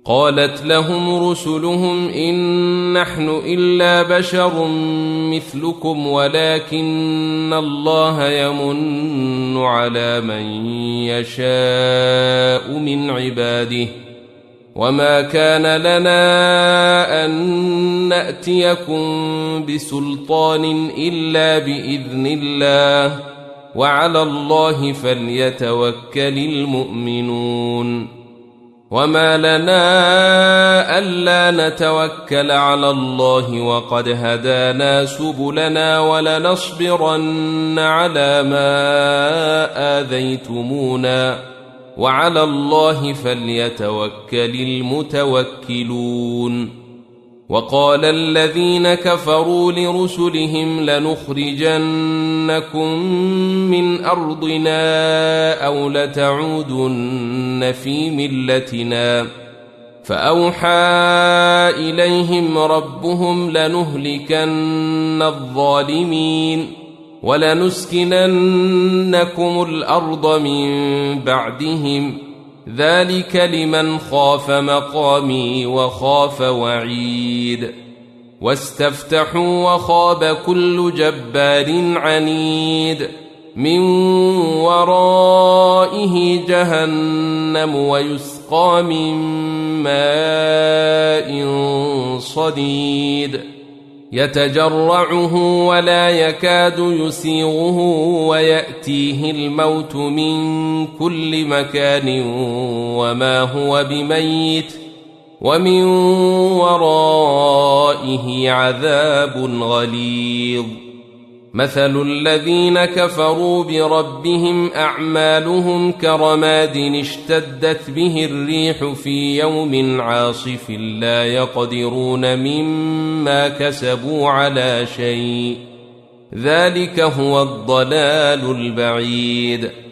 قالت لهم رسلهم إن نحن إلا بشر مثلكم ولكن الله يمن على من يشاء من عباده وما كان لنا أن نأتيكم بسلطان إلا بإذن الله وعلى الله فليتوكل المؤمنون وما لنا ألا نتوكل على الله وقد هدانا سبلنا ولنصبرن على ما آذيتمونا وعلى الله فليتوكل المتوكلون وقال الذين كفروا لرسلهم لنخرجنكم من أرضنا أو لتعودن في ملتنا فأوحى إليهم ربهم لنهلكن الظالمين ولنسكننكم الأرض من بعدهم ذلك لمن خاف مقامي وخاف وعيد واستفتحوا وخاب كل جبار عنيد من ورائه جهنم ويسقى من ماء صديد يتجرعه ولا يكاد يسيغه ويأتيه الموت من كل مكان وما هو بميت ومن ورائه عذاب غليظ مثل الذين كفروا بربهم أعمالهم كرماد اشتدت به الريح في يوم عاصف لا يقدرون مما كسبوا على شيء ذلك هو الضلال البعيد